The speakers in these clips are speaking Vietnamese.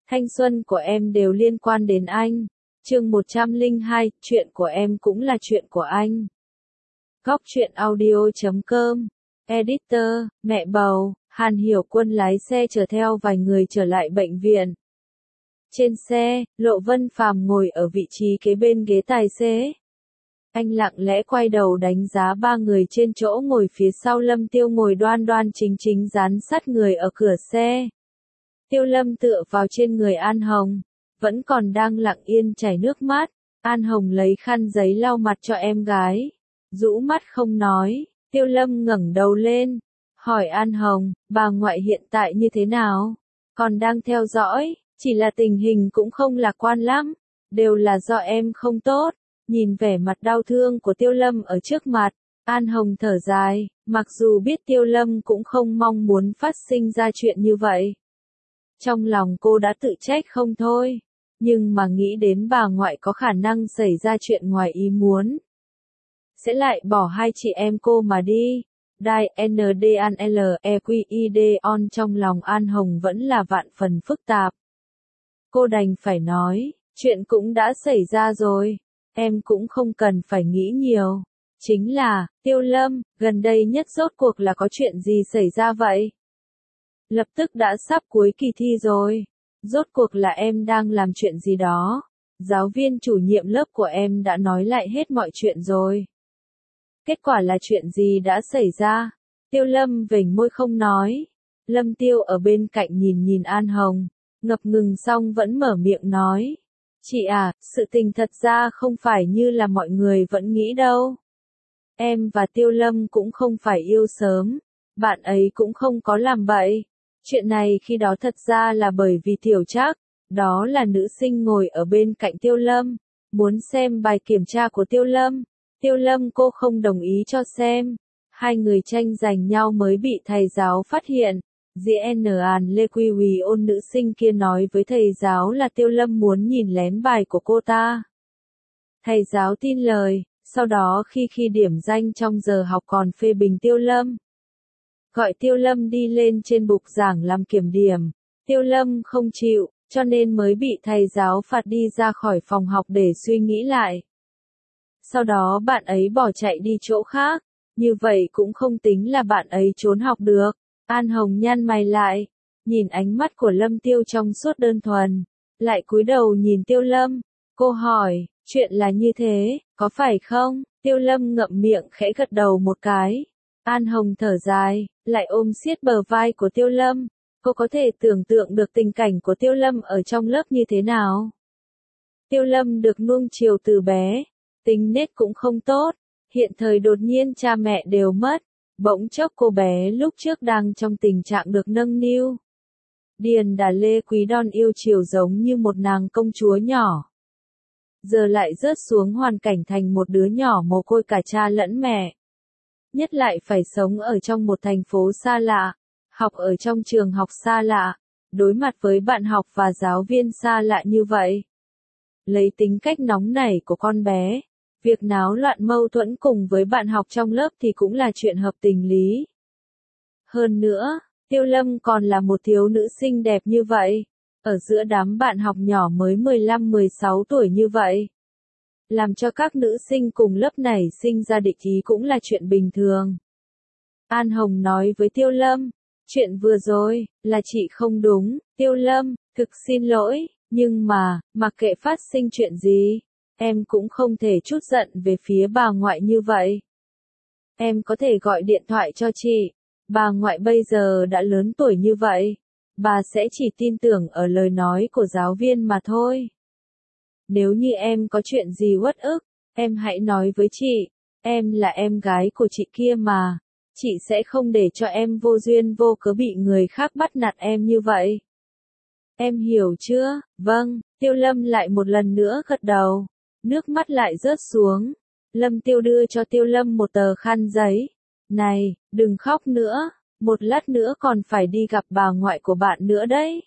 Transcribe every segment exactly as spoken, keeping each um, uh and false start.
Thanh xuân của em đều liên quan đến anh. Chương một trăm lẻ hai, chuyện của em cũng là chuyện của anh. Góc truyện audio chấm com. Editor, mẹ bầu, Hàn Hiểu Quân lái xe chở theo vài người trở lại bệnh viện. Trên xe, Lộ Vân Phàm ngồi ở vị trí kế bên ghế tài xế. Anh lặng lẽ quay đầu đánh giá ba người trên chỗ ngồi phía sau. Lâm Tiêu ngồi đoan đoan chính chính dán sát người ở cửa xe. Tiêu Lâm tựa vào trên người An Hồng, vẫn còn đang lặng yên chảy nước mắt. An Hồng lấy khăn giấy lau mặt cho em gái, rũ mắt không nói. Tiêu Lâm ngẩng đầu lên, hỏi An Hồng, bà ngoại hiện tại như thế nào? Còn đang theo dõi, chỉ là tình hình cũng không lạc quan lắm, đều là do em không tốt. Nhìn vẻ mặt đau thương của Tiêu Lâm ở trước mặt, An Hồng thở dài, mặc dù biết Tiêu Lâm cũng không mong muốn phát sinh ra chuyện như vậy. Trong lòng cô đã tự trách không thôi, nhưng mà nghĩ đến bà ngoại có khả năng xảy ra chuyện ngoài ý muốn, sẽ lại bỏ hai chị em cô mà đi. Đai en đê en lờ e quy i đê on trong lòng An Hồng vẫn là vạn phần phức tạp. Cô đành phải nói, chuyện cũng đã xảy ra rồi, em cũng không cần phải nghĩ nhiều. Chính là, Tiêu Lâm, gần đây nhất rốt cuộc là có chuyện gì xảy ra vậy? Lập tức đã sắp cuối kỳ thi rồi, rốt cuộc là em đang làm chuyện gì đó? Giáo viên chủ nhiệm lớp của em đã nói lại hết mọi chuyện rồi. Kết quả là chuyện gì đã xảy ra? Tiêu Lâm vểnh môi không nói. Lâm Tiêu ở bên cạnh nhìn nhìn An Hồng, ngập ngừng xong vẫn mở miệng nói. Chị à, sự tình thật ra không phải như là mọi người vẫn nghĩ đâu. Em và Tiêu Lâm cũng không phải yêu sớm, bạn ấy cũng không có làm bậy. Chuyện này khi đó thật ra là bởi vì Tiểu Trác, đó là nữ sinh ngồi ở bên cạnh Tiêu Lâm, muốn xem bài kiểm tra của Tiêu Lâm. Tiêu Lâm cô không đồng ý cho xem. Hai người tranh giành nhau mới bị thầy giáo phát hiện. Diễn An Lê Quy Quỳ Ôn nữ sinh kia nói với thầy giáo là Tiêu Lâm muốn nhìn lén bài của cô ta. Thầy giáo tin lời, sau đó khi khi điểm danh trong giờ học còn phê bình Tiêu Lâm. Gọi Tiêu Lâm đi lên trên bục giảng làm kiểm điểm. Tiêu Lâm không chịu, cho nên mới bị thầy giáo phạt đi ra khỏi phòng học để suy nghĩ lại. Sau đó bạn ấy bỏ chạy đi chỗ khác, như vậy cũng không tính là bạn ấy trốn học được. An Hồng nhăn mày lại, nhìn ánh mắt của Lâm Tiêu trong suốt đơn thuần, lại cúi đầu nhìn Tiêu Lâm. Cô hỏi, chuyện là như thế, có phải không? Tiêu Lâm ngậm miệng khẽ gật đầu một cái. An Hồng thở dài, lại ôm siết bờ vai của Tiêu Lâm. Cô có thể tưởng tượng được tình cảnh của Tiêu Lâm ở trong lớp như thế nào. Tiêu Lâm được nuông chiều từ bé, tính nết cũng không tốt, hiện thời đột nhiên cha mẹ đều mất, bỗng chốc cô bé lúc trước đang trong tình trạng được nâng niu. Điền Đà Lê Quý Đon yêu chiều giống như một nàng công chúa nhỏ. Giờ lại rớt xuống hoàn cảnh thành một đứa nhỏ mồ côi cả cha lẫn mẹ. Nhất lại phải sống ở trong một thành phố xa lạ, học ở trong trường học xa lạ, đối mặt với bạn học và giáo viên xa lạ như vậy. Lấy tính cách nóng nảy của con bé, việc náo loạn mâu thuẫn cùng với bạn học trong lớp thì cũng là chuyện hợp tình lý. Hơn nữa, Tiêu Lâm còn là một thiếu nữ xinh đẹp như vậy, ở giữa đám bạn học nhỏ mới mười lăm mười sáu tuổi như vậy. Làm cho các nữ sinh cùng lớp này sinh ra địch ý cũng là chuyện bình thường. An Hồng nói với Tiêu Lâm, chuyện vừa rồi, là chị không đúng. Tiêu Lâm, thực xin lỗi, nhưng mà, mặc kệ phát sinh chuyện gì, em cũng không thể trút giận về phía bà ngoại như vậy. Em có thể gọi điện thoại cho chị, bà ngoại bây giờ đã lớn tuổi như vậy, bà sẽ chỉ tin tưởng ở lời nói của giáo viên mà thôi. Nếu như em có chuyện gì uất ức, em hãy nói với chị, em là em gái của chị kia mà, chị sẽ không để cho em vô duyên vô cớ bị người khác bắt nạt em như vậy. Em hiểu chưa? Vâng, Tiêu Lâm lại một lần nữa gật đầu, nước mắt lại rớt xuống. Lâm Tiêu đưa cho Tiêu Lâm một tờ khăn giấy. Này, đừng khóc nữa, một lát nữa còn phải đi gặp bà ngoại của bạn nữa đấy.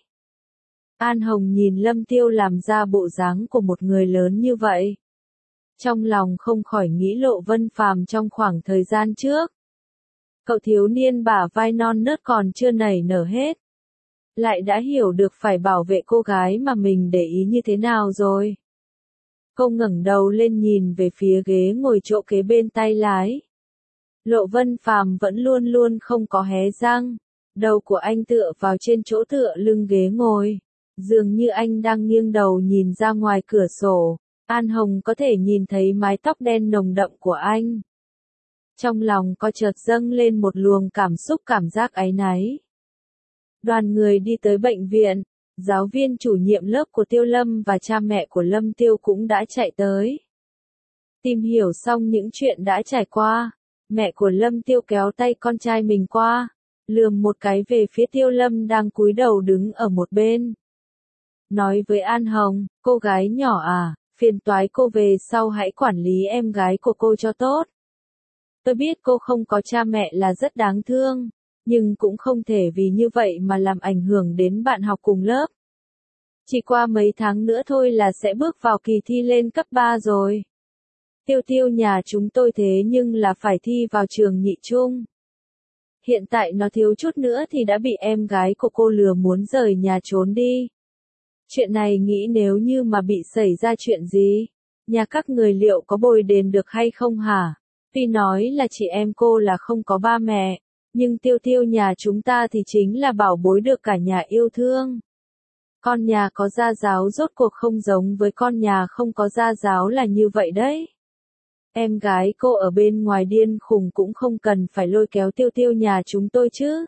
An Hồng nhìn Lâm Tiêu làm ra bộ dáng của một người lớn như vậy. Trong lòng không khỏi nghĩ Lộ Vân Phàm trong khoảng thời gian trước. Cậu thiếu niên bả vai non nớt còn chưa nảy nở hết. lại đã hiểu được phải bảo vệ cô gái mà mình để ý như thế nào rồi. Cô ngẩng đầu lên nhìn về phía ghế ngồi chỗ kế bên tay lái. Lộ Vân Phàm vẫn luôn luôn không có hé răng. Đầu của anh tựa vào trên chỗ tựa lưng ghế ngồi. Dường như anh đang nghiêng đầu nhìn ra ngoài cửa sổ. An Hồng có thể nhìn thấy mái tóc đen nồng đậm của anh. Trong lòng có chợt dâng lên một luồng cảm xúc cảm giác áy náy. Đoàn người đi tới bệnh viện. Giáo viên chủ nhiệm lớp của Tiêu Lâm và cha mẹ của Lâm Tiêu cũng đã chạy tới. Tìm hiểu xong những chuyện đã trải qua. Mẹ của Lâm Tiêu kéo tay con trai mình qua. Lườm một cái về phía Tiêu Lâm đang cúi đầu đứng ở một bên. Nói với An Hồng, cô gái nhỏ à, phiền toái cô về sau hãy quản lý em gái của cô cho tốt. Tôi biết cô không có cha mẹ là rất đáng thương, nhưng cũng không thể vì như vậy mà làm ảnh hưởng đến bạn học cùng lớp. Chỉ qua mấy tháng nữa thôi là sẽ bước vào kỳ thi lên cấp ba rồi. Tiêu Tiêu nhà chúng tôi thế nhưng là phải thi vào trường nhị trung. Hiện tại nó thiếu chút nữa thì đã bị em gái của cô lừa muốn rời nhà trốn đi. Chuyện này nghĩ nếu như mà bị xảy ra chuyện gì, nhà các người liệu có bồi đền được hay không hả? Tuy nói là chị em cô là không có ba mẹ, nhưng Tiêu Tiêu nhà chúng ta thì chính là bảo bối được cả nhà yêu thương. Con nhà có gia giáo rốt cuộc không giống với con nhà không có gia giáo là như vậy đấy. Em gái cô ở bên ngoài điên khùng cũng không cần phải lôi kéo Tiêu Tiêu nhà chúng tôi chứ.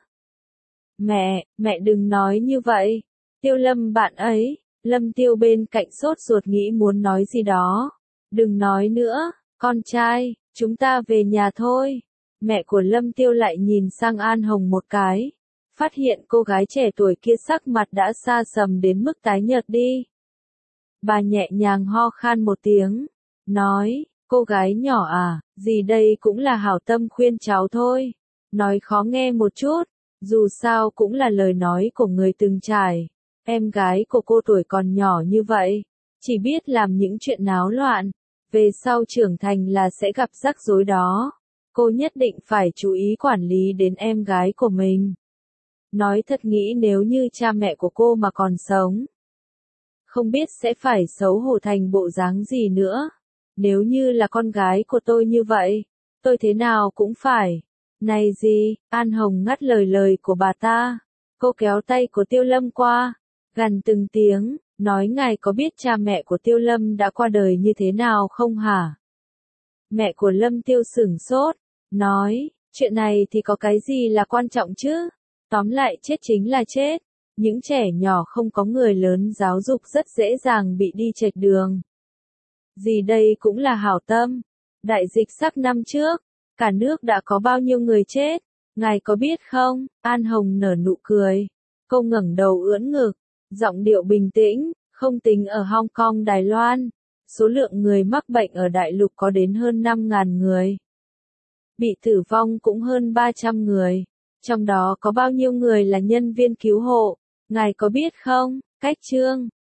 Mẹ, mẹ đừng nói như vậy. Tiêu Lâm bạn ấy, Lâm Tiêu bên cạnh sốt ruột nghĩ muốn nói gì đó. Đừng nói nữa, con trai, chúng ta về nhà thôi. Mẹ của Lâm Tiêu lại nhìn sang An Hồng một cái. Phát hiện cô gái trẻ tuổi kia sắc mặt đã xa sầm đến mức tái nhợt đi. Bà nhẹ nhàng ho khan một tiếng. Nói, cô gái nhỏ à, gì đây cũng là hảo tâm khuyên cháu thôi. Nói khó nghe một chút, dù sao cũng là lời nói của người từng trải. Em gái của cô tuổi còn nhỏ như vậy, chỉ biết làm những chuyện náo loạn. Về sau trưởng thành là sẽ gặp rắc rối đó. Cô nhất định phải chú ý quản lý đến em gái của mình. Nói thật nghĩ nếu như cha mẹ của cô mà còn sống, không biết sẽ phải xấu hổ thành bộ dáng gì nữa. Nếu như là con gái của tôi như vậy, tôi thế nào cũng phải. Này gì, An Hồng ngắt lời lời của bà ta. Cô kéo tay của Tiêu Lâm qua, gằn từng tiếng, nói ngài có biết cha mẹ của Tiêu Lâm đã qua đời như thế nào không hả? Mẹ của Lâm Tiêu sửng sốt, nói, chuyện này thì có cái gì là quan trọng chứ? Tóm lại chết chính là chết. Những trẻ nhỏ không có người lớn giáo dục rất dễ dàng bị đi chệch đường. Gì đây cũng là hảo tâm. Đại dịch sắp năm trước, cả nước đã có bao nhiêu người chết, ngài có biết không? An Hồng nở nụ cười. Cô ngẩng đầu ưỡn ngực, giọng điệu bình tĩnh, không tính ở Hong Kong Đài Loan. Số lượng người mắc bệnh ở đại lục có đến hơn năm nghìn người. Bị tử vong cũng hơn ba trăm người. Trong đó có bao nhiêu người là nhân viên cứu hộ, ngài có biết không? Cách chương